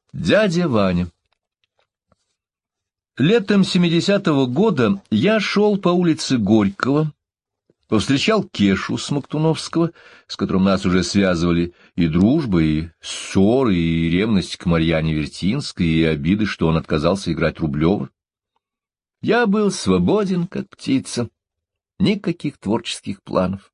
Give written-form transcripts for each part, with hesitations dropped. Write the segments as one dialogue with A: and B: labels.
A: Дядя Ваня. Летом 70-го года я шел по улице Горького, повстречал Кешу Смоктуновского, с которым нас уже связывали и дружба, и ссоры, и ревность к Марьяне Вертинской, и обиды, что он отказался играть Рублева. Я был свободен, как птица, никаких творческих планов.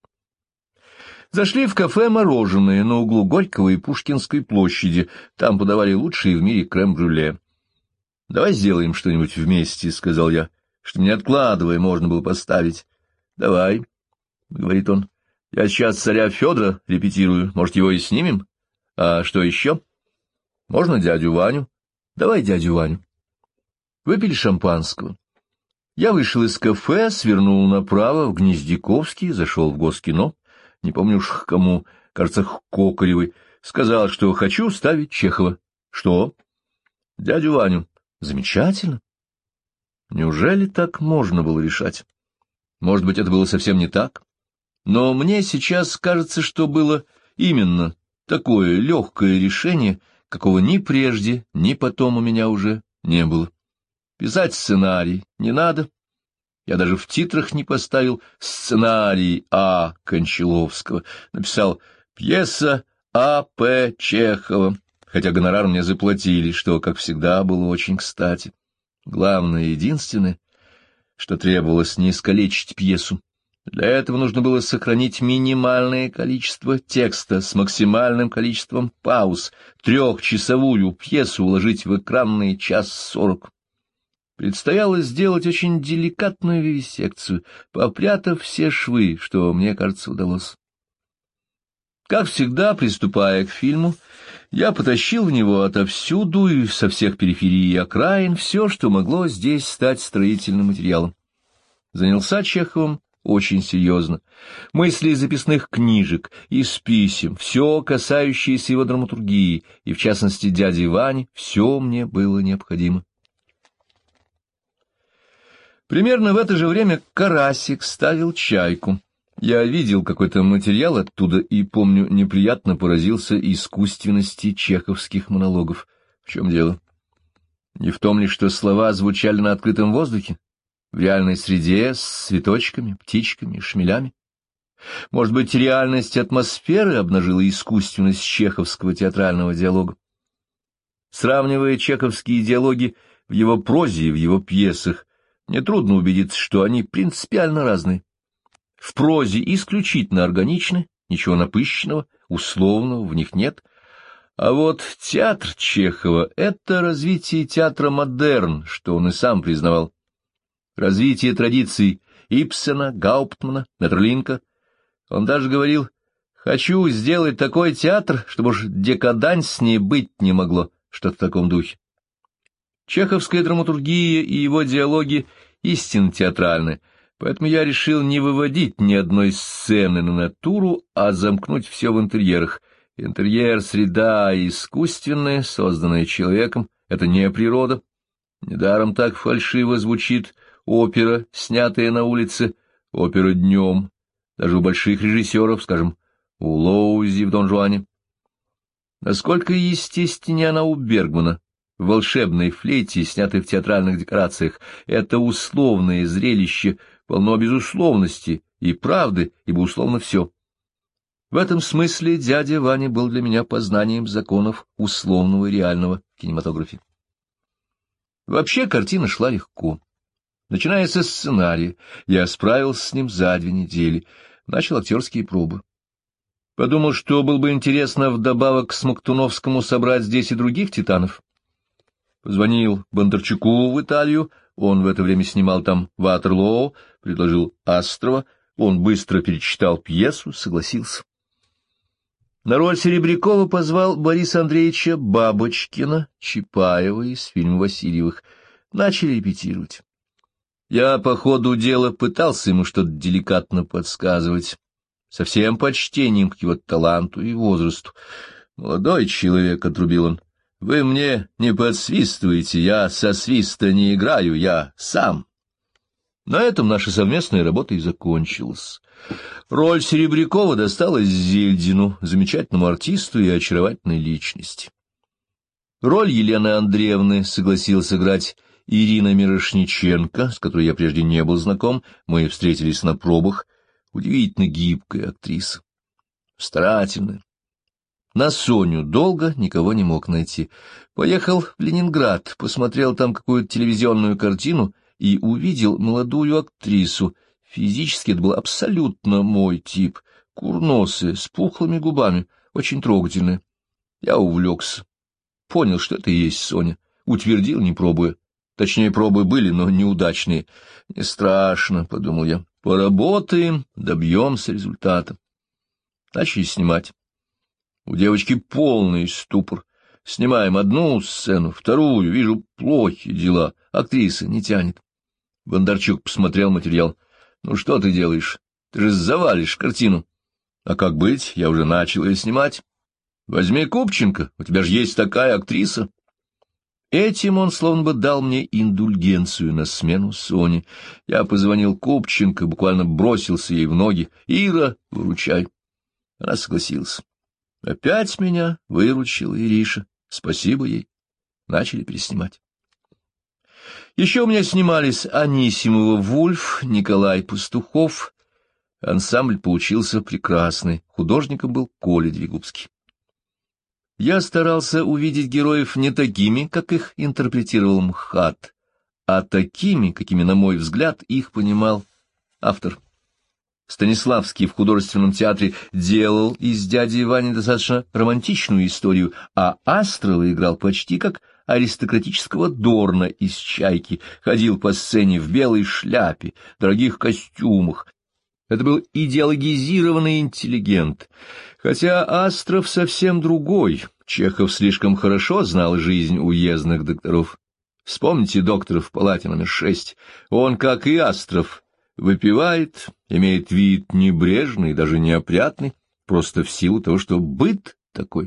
A: Зашли в кафе «Мороженое» на углу Горького и Пушкинской площади. Там подавали лучший в мире крем-брюле. — Давай сделаем что-нибудь вместе, — сказал я, — что не откладывая можно было поставить. — Давай, — говорит он, — я сейчас царя Федора репетирую, может, его и снимем? А что еще? Можно дядю Ваню? Давай дядю Ваню. Выпили шампанского. Я вышел из кафе, свернул направо в Гнездяковский, зашел в Госкино. Не помню уж к кому, кажется, к Кокаревой, сказал, что хочу ставить Чехова. Что? Дядю Ваню. Замечательно. Неужели так можно было решать? Может быть, это было совсем не так? Но мне сейчас кажется, что было именно такое легкое решение, какого ни прежде, ни потом у меня уже не было. Писать сценарий не надо. Я даже в титрах не поставил сценарий А. Кончаловского, написал пьеса А.П. Чехова, хотя гонорар мне заплатили, что, как всегда, было очень кстати. Главное, единственное, что требовалось, не искалечить пьесу. Для этого нужно было сохранить минимальное количество текста с максимальным количеством пауз, 3-часовую пьесу уложить в экранные 1:40. Предстояло сделать очень деликатную вивисекцию, попрятав все швы, что, мне кажется, удалось. Как всегда, приступая к фильму, я потащил в него отовсюду и со всех периферий и окраин все, что могло здесь стать строительным материалом. Занялся Чеховым очень серьезно. Мысли из записных книжек, из писем, все, касающееся его драматургии, и, в частности, дяди Вани, все мне было необходимо. Примерно в это же время Карасик ставил «Чайку». Я видел какой-то материал оттуда и, помню, неприятно поразился искусственности чеховских монологов. В чем дело? Не в том ли, что слова звучали на открытом воздухе, в реальной среде, с цветочками, птичками, шмелями? Может быть, реальность атмосферы обнажила искусственность чеховского театрального диалога? Сравнивая чеховские диалоги в его прозе и в его пьесах, нетрудно убедиться, что они принципиально разные. В прозе исключительно органичны, ничего напыщенного, условного в них нет. А вот театр Чехова — это развитие театра модерн, что он и сам признавал. Развитие традиций Ибсена, Гауптмана, Метерлинка. Он даже говорил: «Хочу сделать такой театр, чтобы уж декаданснее быть не могло», что-то в таком духе. Чеховская драматургия и его диалоги истинно театральны, поэтому я решил не выводить ни одной сцены на натуру, а замкнуть все в интерьерах. Интерьер — среда искусственная, созданная человеком, это не природа. Недаром так фальшиво звучит опера, снятая на улице, опера днем, даже у больших режиссеров, скажем, у Лоузи в «Дон Жуане». Насколько естественнее она у Бергмана, в «Волшебной флейте», снятой в театральных декорациях. Это условное зрелище полно безусловности и правды, ибо условно все. В этом смысле дядя Ваня был для меня познанием законов условного и реального в кинематографе. Вообще картина шла легко. Начиная со сценария, я справился с ним за 2 недели, начал актерские пробы. Подумал, что было бы интересно вдобавок к Смоктуновскому собрать здесь и других титанов. Позвонил Бондарчуку в Италию, он в это время снимал там «Ватерлоо», предложил Астрова, он быстро перечитал пьесу, согласился. На роль Серебрякова позвал Бориса Андреевича Бабочкина, Чапаева из фильма Васильевых. Начали репетировать. Я по ходу дела пытался ему что-то деликатно подсказывать, со всем почтением к его таланту и возрасту. «Молодой человек», — отрубил он, — «вы мне не подсвистываете, я со свиста не играю, я сам». На этом наша совместная работа и закончилась. Роль Серебрякова досталась Зельдину, замечательному артисту и очаровательной личности. Роль Елены Андреевны согласилась сыграть Ирина Мирошниченко, с которой я прежде не был знаком, мы встретились на пробах. Удивительно гибкая актриса, старательная. На Соню долго никого не мог найти. Поехал в Ленинград, посмотрел там какую-то телевизионную картину и увидел молодую актрису. Физически это был абсолютно мой тип, курносая, с пухлыми губами, очень трогательная. Я увлекся. Понял, что это и есть Соня. Утвердил, не пробуя. Точнее, пробы были, но неудачные. Не страшно, — подумал я. Поработаем, добьемся результата. Начали снимать. У девочки полный ступор. Снимаем одну сцену, вторую. Вижу, плохие дела. Актриса не тянет. Бондарчук посмотрел материал. Ну что ты делаешь? Ты же завалишь картину. А как быть? Я уже начал ее снимать. Возьми Купченко, у тебя же есть такая актриса. Этим он словно бы дал мне индульгенцию на смену Соне. Я позвонил Купченко, буквально бросился ей в ноги. «Ира, выручай». Она согласилась. Опять меня выручила Ириша. Спасибо ей. Начали переснимать. Еще у меня снимались Анисимова Вульф, Николай Пастухов. Ансамбль получился прекрасный. Художником был Коля Двигубский. Я старался увидеть героев не такими, как их интерпретировал МХАТ, а такими, какими, на мой взгляд, их понимал автор. Станиславский в художественном театре делал из дяди Вани достаточно романтичную историю, а Астрова играл почти как аристократического Дорна из «Чайки», ходил по сцене в белой шляпе, дорогих костюмах. Это был идеологизированный интеллигент, хотя Астров совсем другой. Чехов слишком хорошо знал жизнь уездных докторов. Вспомните доктора в палате номер 6. Он, как и Астров, выпивает, имеет вид небрежный, даже неопрятный, просто в силу того, что быт такой.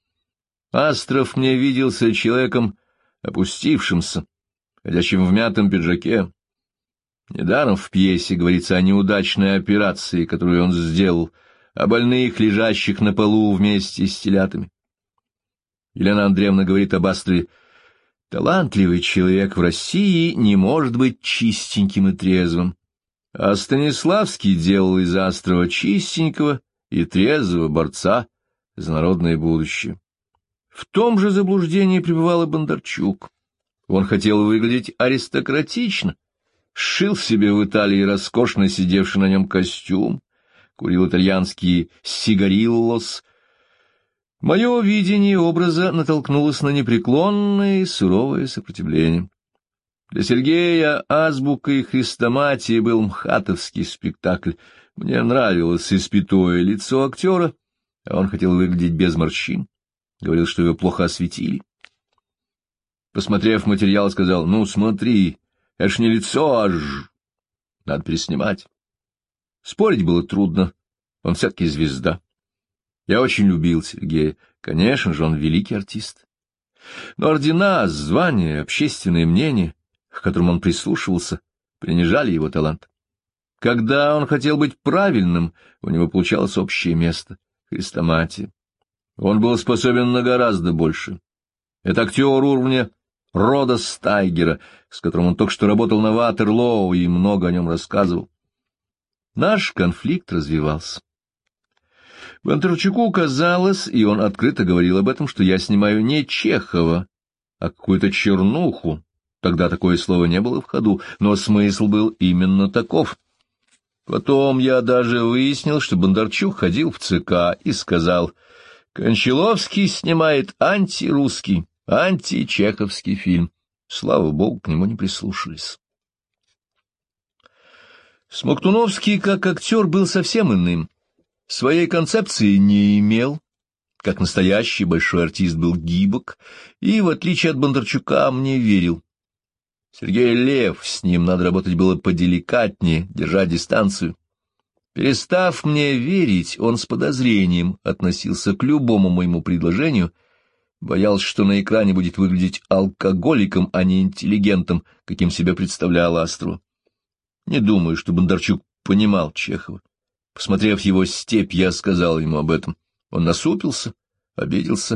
A: Астров мне виделся человеком опустившимся, ходящим в мятом пиджаке. Недаром в пьесе говорится о неудачной операции, которую он сделал, о больных, лежащих на полу вместе с телятами. Елена Андреевна говорит об Астрове: «Талантливый человек в России не может быть чистеньким и трезвым». А Станиславский делал из Астрова чистенького и трезвого борца за народное будущее. В том же заблуждении пребывал и Бондарчук. Он хотел выглядеть аристократично, сшил себе в Италии роскошно сидевший на нем костюм, курил итальянские сигариллос. Мое видение образа натолкнулось на непреклонное и суровое сопротивление. Для Сергея азбука и хрестоматия был мхатовский спектакль. Мне нравилось испятое лицо актера, а он хотел выглядеть без морщин. Говорил, что его плохо осветили. Посмотрев материал, сказал: «Ну, смотри, это ж не лицо, надо переснимать». Спорить было трудно, он все-таки звезда. Я очень любил Сергея, конечно же, он великий артист. Но ордена, звания, общественное мнение, к которым он прислушивался, принижали его талант. Когда он хотел быть правильным, у него получалось общее место — хрестоматия. Он был способен на гораздо больше. Это актер уровня Рода Стайгера, с которым он только что работал на Ватерлоу и много о нем рассказывал. Наш конфликт развивался. Бондарчуку казалось, и он открыто говорил об этом, что я снимаю не Чехова, а какую-то чернуху. Тогда такое слово не было в ходу, но смысл был именно таков. Потом я даже выяснил, что Бондарчук ходил в ЦК и сказал: «Кончаловский снимает антирусский, античеховский фильм». Слава богу, к нему не прислушались. Смоктуновский, как актер, был совсем иным. Своей концепции не имел, как настоящий большой артист был гибок, и, в отличие от Бондарчука, мне верил. Сергей Лев, с ним надо работать было поделикатнее, держать дистанцию. Перестав мне верить, он с подозрением относился к любому моему предложению, боялся, что на экране будет выглядеть алкоголиком, а не интеллигентом, каким себя представлял Астрова. Не думаю, что Бондарчук понимал Чехова. Посмотрев его «Степь», я сказал ему об этом. Он насупился, обиделся,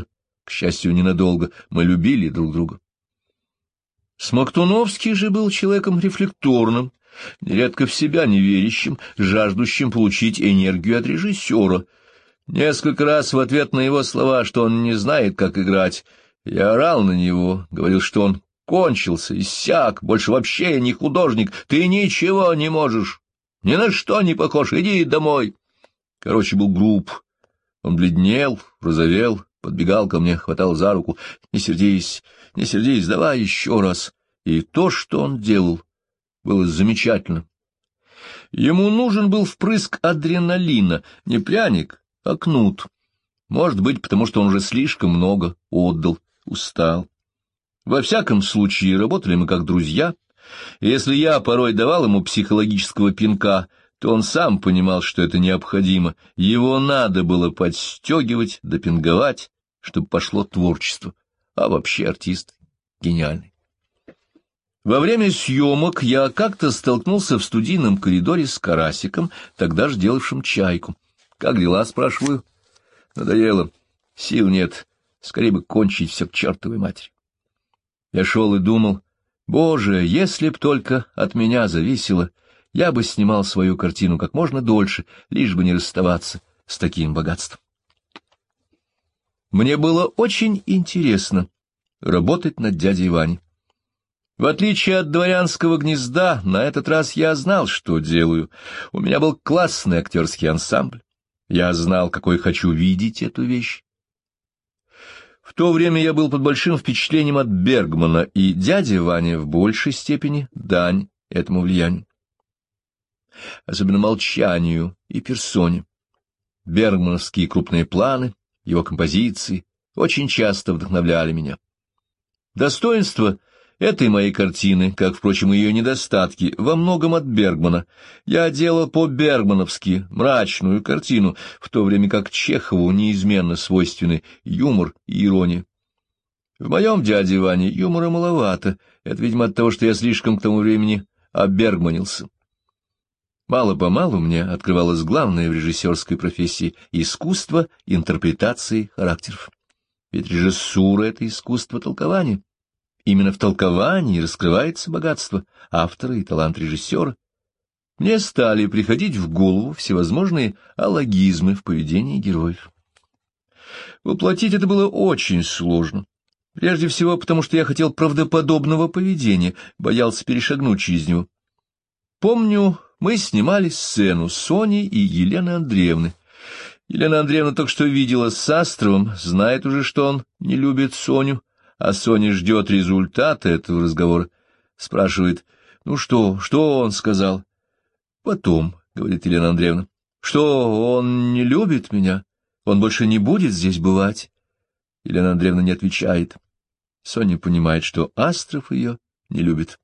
A: К счастью, ненадолго. Мы любили друг друга. Смоктуновский же был человеком рефлекторным, нередко в себя неверящим, жаждущим получить энергию от режиссера. Несколько раз в ответ на его слова, что он не знает, как играть, я орал на него, говорил, что он кончился, иссяк, больше вообще не художник, ты ничего не можешь, ни на что не похож, иди домой. Короче, был груб. Он бледнел, розовел, подбегал ко мне, хватал за руку. Не сердись, давай еще раз. И то, что он делал, было замечательно. Ему нужен был впрыск адреналина, не пряник, а кнут. Может быть, потому что он уже слишком много отдал, устал. Во всяком случае, работали мы как друзья. И если я порой давал ему психологического пинка, то он сам понимал, что это необходимо. Его надо было подстегивать, допинговать, чтобы пошло творчество. А вообще артист гениальный. Во время съемок я как-то столкнулся в студийном коридоре с Карасиком, тогда же делавшим «Чайку». «Как дела?» — спрашиваю. «Надоело. Сил нет. Скорее бы кончить все к чертовой матери». Я шел и думал, боже, если б только от меня зависело, я бы снимал свою картину как можно дольше, лишь бы не расставаться с таким богатством. Мне было очень интересно работать над дядей Ваней. В отличие от «Дворянского гнезда», на этот раз я знал, что делаю. У меня был классный актерский ансамбль. Я знал, какой хочу видеть эту вещь. В то время я был под большим впечатлением от Бергмана, и дядя Ваня в большей степени дань этому влиянию. Особенно молчанию и персоне. Бергмановские крупные планы, его композиции очень часто вдохновляли меня. Достоинство этой моей картины, как, впрочем, и ее недостатки, во многом от Бергмана. Я делал по-бергмановски мрачную картину, в то время как Чехову неизменно свойственны юмор и ирония. В моем дяде Ване юмора маловато, это, видимо, от того, что я слишком к тому времени оббергманился. Мало-помалу мне открывалось главное в режиссерской профессии — искусство интерпретации характеров. Ведь режиссура — это искусство толкования. Именно в толковании раскрывается богатство автора и талант режиссера. Мне стали приходить в голову всевозможные аллогизмы в поведении героев. Воплотить это было очень сложно. Прежде всего, потому что я хотел правдоподобного поведения, боялся перешагнуть через него. Помню, мы снимали сцену Сони и Елены Андреевны. Елена Андреевна только что видела с Астровым, знает уже, что он не любит Соню, а Соня ждет результата этого разговора. Спрашивает, ну что он сказал? Потом, говорит Елена Андреевна, что он не любит меня, он больше не будет здесь бывать. Елена Андреевна не отвечает. Соня понимает, что Астров ее не любит.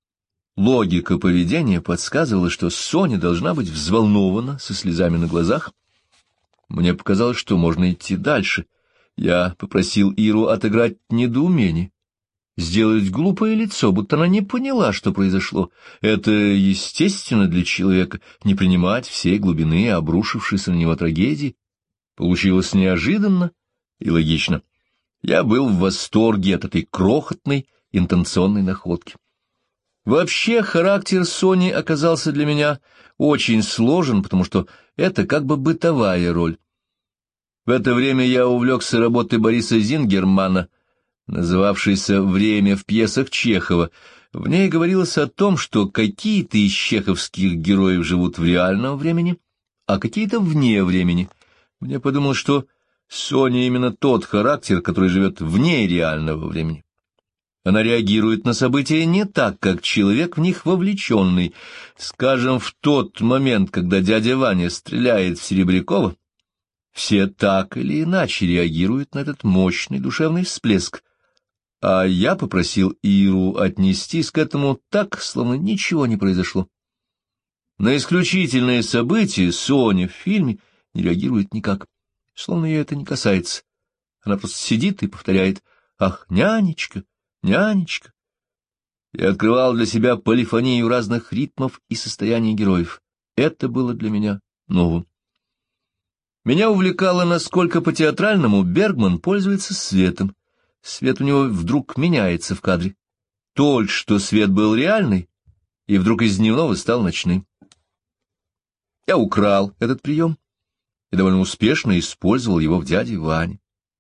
A: Логика поведения подсказывала, что Соня должна быть взволнована, со слезами на глазах. Мне показалось, что можно идти дальше. Я попросил Иру отыграть недоумение, сделать глупое лицо, будто она не поняла, что произошло. Это естественно для человека — не принимать всей глубины обрушившейся на него трагедии. Получилось неожиданно и логично. Я был в восторге от этой крохотной интенционной находки. Вообще, характер Сони оказался для меня очень сложен, потому что это как бы бытовая роль. В это время я увлекся работой Бориса Зингермана, называвшейся «Время в пьесах Чехова». В ней говорилось о том, что какие-то из чеховских героев живут в реальном времени, а какие-то вне времени. Мне подумалось, что Соня именно тот характер, который живет вне реального времени. Она реагирует на события не так, как человек в них вовлеченный. Скажем, в тот момент, когда дядя Ваня стреляет в Серебрякова, все так или иначе реагируют на этот мощный душевный всплеск. А я попросил Иру отнестись к этому так, словно ничего не произошло. На исключительные события Соня в фильме не реагирует никак, словно ее это не касается. Она просто сидит и повторяет «Ах, нянечка, нянечка». Я открывал для себя полифонию разных ритмов и состояний героев. Это было для меня новым. Меня увлекало, насколько по-театральному Бергман пользуется светом. Свет у него вдруг меняется в кадре. Только что свет был реальный, и вдруг из дневного стал ночным. Я украл этот прием и довольно успешно использовал его в «Дяде Ване».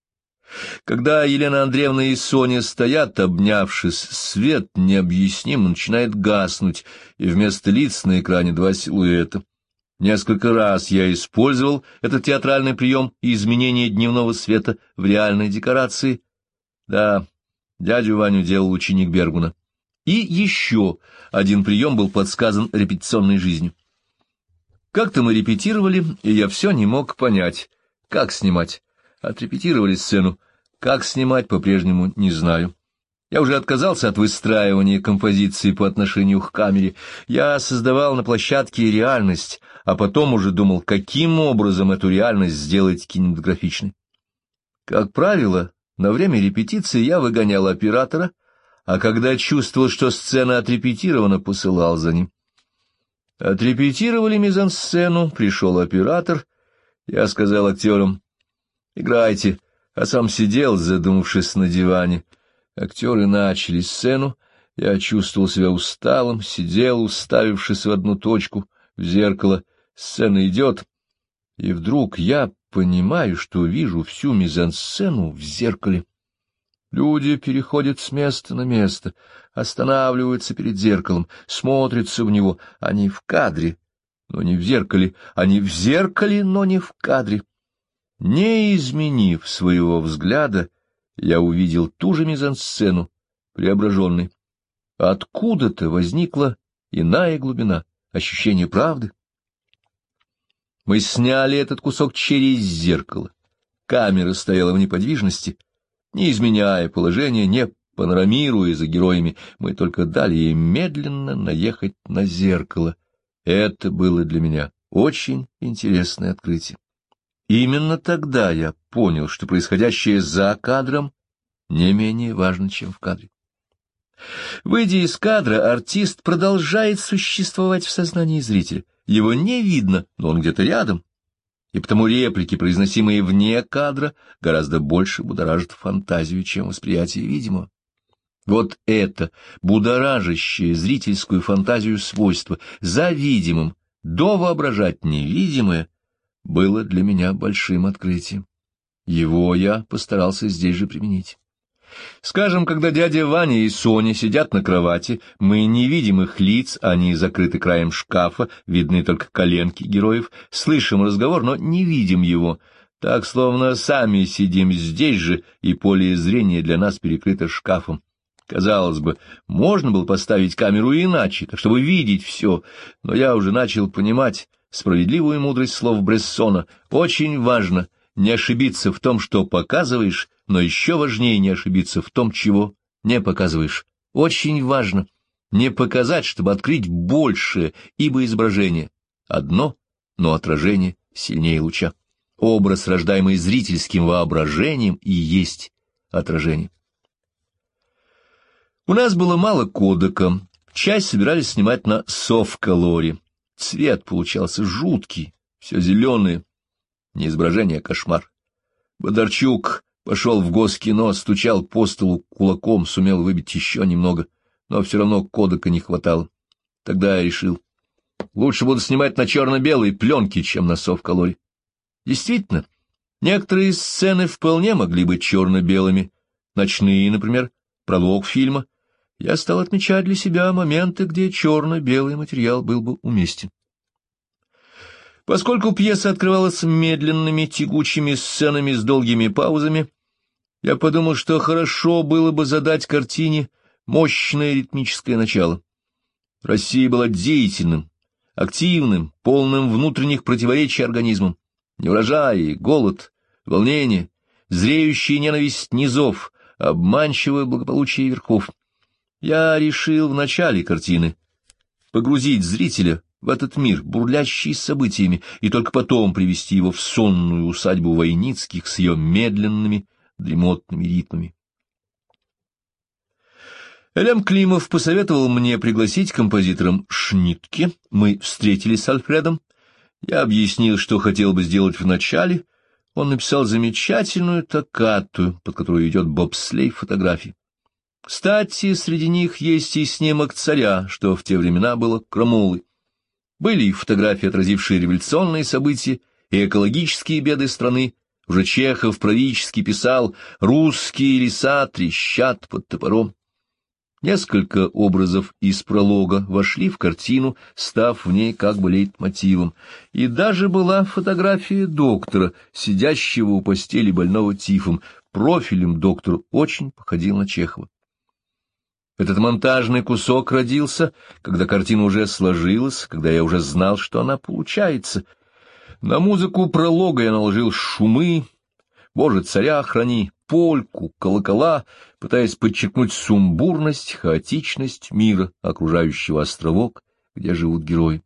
A: Когда Елена Андреевна и Соня стоят, обнявшись, свет необъяснимо начинает гаснуть, и вместо лиц на экране два силуэта. Несколько раз я использовал этот театральный прием изменения дневного света в реальной декорации. Да, «Дядю Ваню» делал ученик Бергмана. И еще один прием был подсказан репетиционной жизнью. Как-то мы репетировали, и я все не мог понять, как снимать. Отрепетировали сцену. Как снимать, по-прежнему не знаю. Я уже отказался от выстраивания композиции по отношению к камере. Я создавал на площадке реальность, а потом уже думал, каким образом эту реальность сделать кинематографичной. Как правило, на время репетиции я выгонял оператора, а когда чувствовал, что сцена отрепетирована, посылал за ним. Отрепетировали мизансцену, пришел оператор. Я сказал актерам: «Играйте», а сам сидел, задумавшись на диване. Актеры начали сцену, я чувствовал себя усталым, сидел, уставившись в одну точку, в зеркало. Сцена идет, и вдруг я понимаю, что вижу всю мизансцену в зеркале. Люди переходят с места на место, останавливаются перед зеркалом, смотрятся в него. Они в кадре, но не в зеркале, они в зеркале, но не в кадре. Не изменив своего взгляда, я увидел ту же мизансцену, преображенной. Откуда-то возникла иная глубина, ощущение правды. Мы сняли этот кусок через зеркало. Камера стояла в неподвижности, не изменяя положение, не панорамируя за героями, мы только дали ей медленно наехать на зеркало. Это было для меня очень интересное открытие. Именно тогда я понял, что происходящее за кадром не менее важно, чем в кадре. Выйдя из кадра, артист продолжает существовать в сознании зрителя. Его не видно, но он где-то рядом. И потому реплики, произносимые вне кадра, гораздо больше будоражат фантазию, чем восприятие видимого. Вот это будоражащее зрительскую фантазию свойство за видимым довоображать невидимое было для меня большим открытием. Его я постарался здесь же применить. Скажем, когда дядя Ваня и Соня сидят на кровати, мы не видим их лиц, они закрыты краем шкафа, видны только коленки героев, слышим разговор, но не видим его, так словно сами сидим здесь же, и поле зрения для нас перекрыто шкафом. Казалось бы, можно было поставить камеру иначе, так чтобы видеть все, но я уже начал понимать справедливую мудрость слов Брессона. Очень важно не ошибиться в том, что показываешь, но еще важнее не ошибиться в том, чего не показываешь. Очень важно не показать, чтобы открыть большее, ибо изображение одно, но отражение сильнее луча. Образ, рождаемый зрительским воображением, и есть отражение. У нас было мало кодека, часть собирались снимать на софт-колоре. Цвет получался жуткий, все зеленое, не изображение, а кошмар. Бондарчук пошел в Госкино, стучал по столу кулаком, сумел выбить еще немного, но все равно кодека не хватало. Тогда я решил, лучше буду снимать на черно-белой пленке, чем на софт-колоре. Действительно, некоторые сцены вполне могли быть черно-белыми, ночные, например, пролог фильма. Я стал отмечать для себя моменты, где черно-белый материал был бы уместен. Поскольку пьеса открывалась медленными, тягучими сценами с долгими паузами, я подумал, что хорошо было бы задать картине мощное ритмическое начало. Россия была деятельным, активным, полным внутренних противоречий организмом. Неурожаи, голод, волнение, зреющая ненависть низов, обманчивое благополучие верхов. Я решил в начале картины погрузить зрителя в этот мир, бурлящий событиями, и только потом привести его в сонную усадьбу Войницких с ее медленными дремотными ритмами. Элем Климов посоветовал мне пригласить композитором Шнитке. Мы встретились с Альфредом. Я объяснил, что хотел бы сделать вначале. Он написал замечательную токкату, под которую идет бобслей фотографий. Кстати, среди них есть и снимок царя, что в те времена было крамолой. Были и фотографии, отразившие революционные события и экологические беды страны. Уже Чехов пророчески писал: «Русские леса трещат под топором». Несколько образов из пролога вошли в картину, став в ней как бы лейтмотивом. И даже была фотография доктора, сидящего у постели больного тифом. Профилем доктор очень походил на Чехова. Этот монтажный кусок родился, когда картина уже сложилась, когда я уже знал, что она получается. На музыку пролога я наложил шумы, «Боже, царя храни», польку, колокола, пытаясь подчеркнуть сумбурность, хаотичность мира, окружающего островок, где живут герои.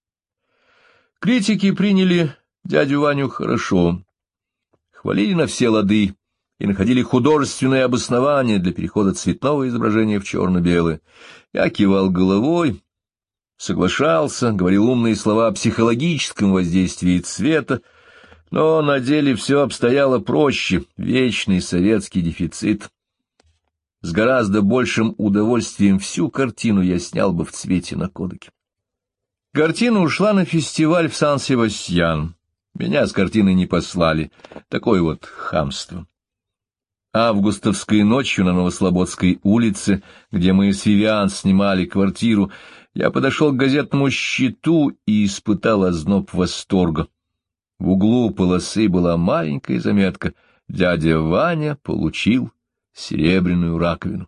A: Критики приняли дядю Ваню хорошо, хвалили на все лады и находили художественное обоснование для перехода цветного изображения в черно-белое. Я кивал головой, соглашался, говорил умные слова о психологическом воздействии цвета, но на деле все обстояло проще, вечный советский дефицит. С гораздо большим удовольствием всю картину я снял бы в цвете на кодеке. Картина ушла на фестиваль в Сан-Себастьян. Меня с картиной не послали. Такое вот хамство. Августовской ночью на Новослободской улице, где мы с Вивиан снимали квартиру, я подошел к газетному щиту и испытал озноб восторга. В углу полосы была маленькая заметка: «Дядя Ваня получил серебряную раковину».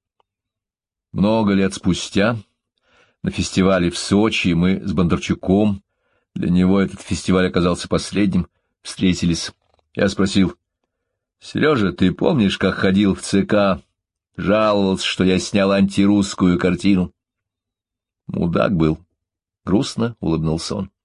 A: Много лет спустя, на фестивале в Сочи, мы с Бондарчуком, для него этот фестиваль оказался последним, встретились. Я спросил: «Сережа, ты помнишь, как ходил в ЦК, жаловался, что я снял антирусскую картину?» Мудак был. Грустно улыбнулся он.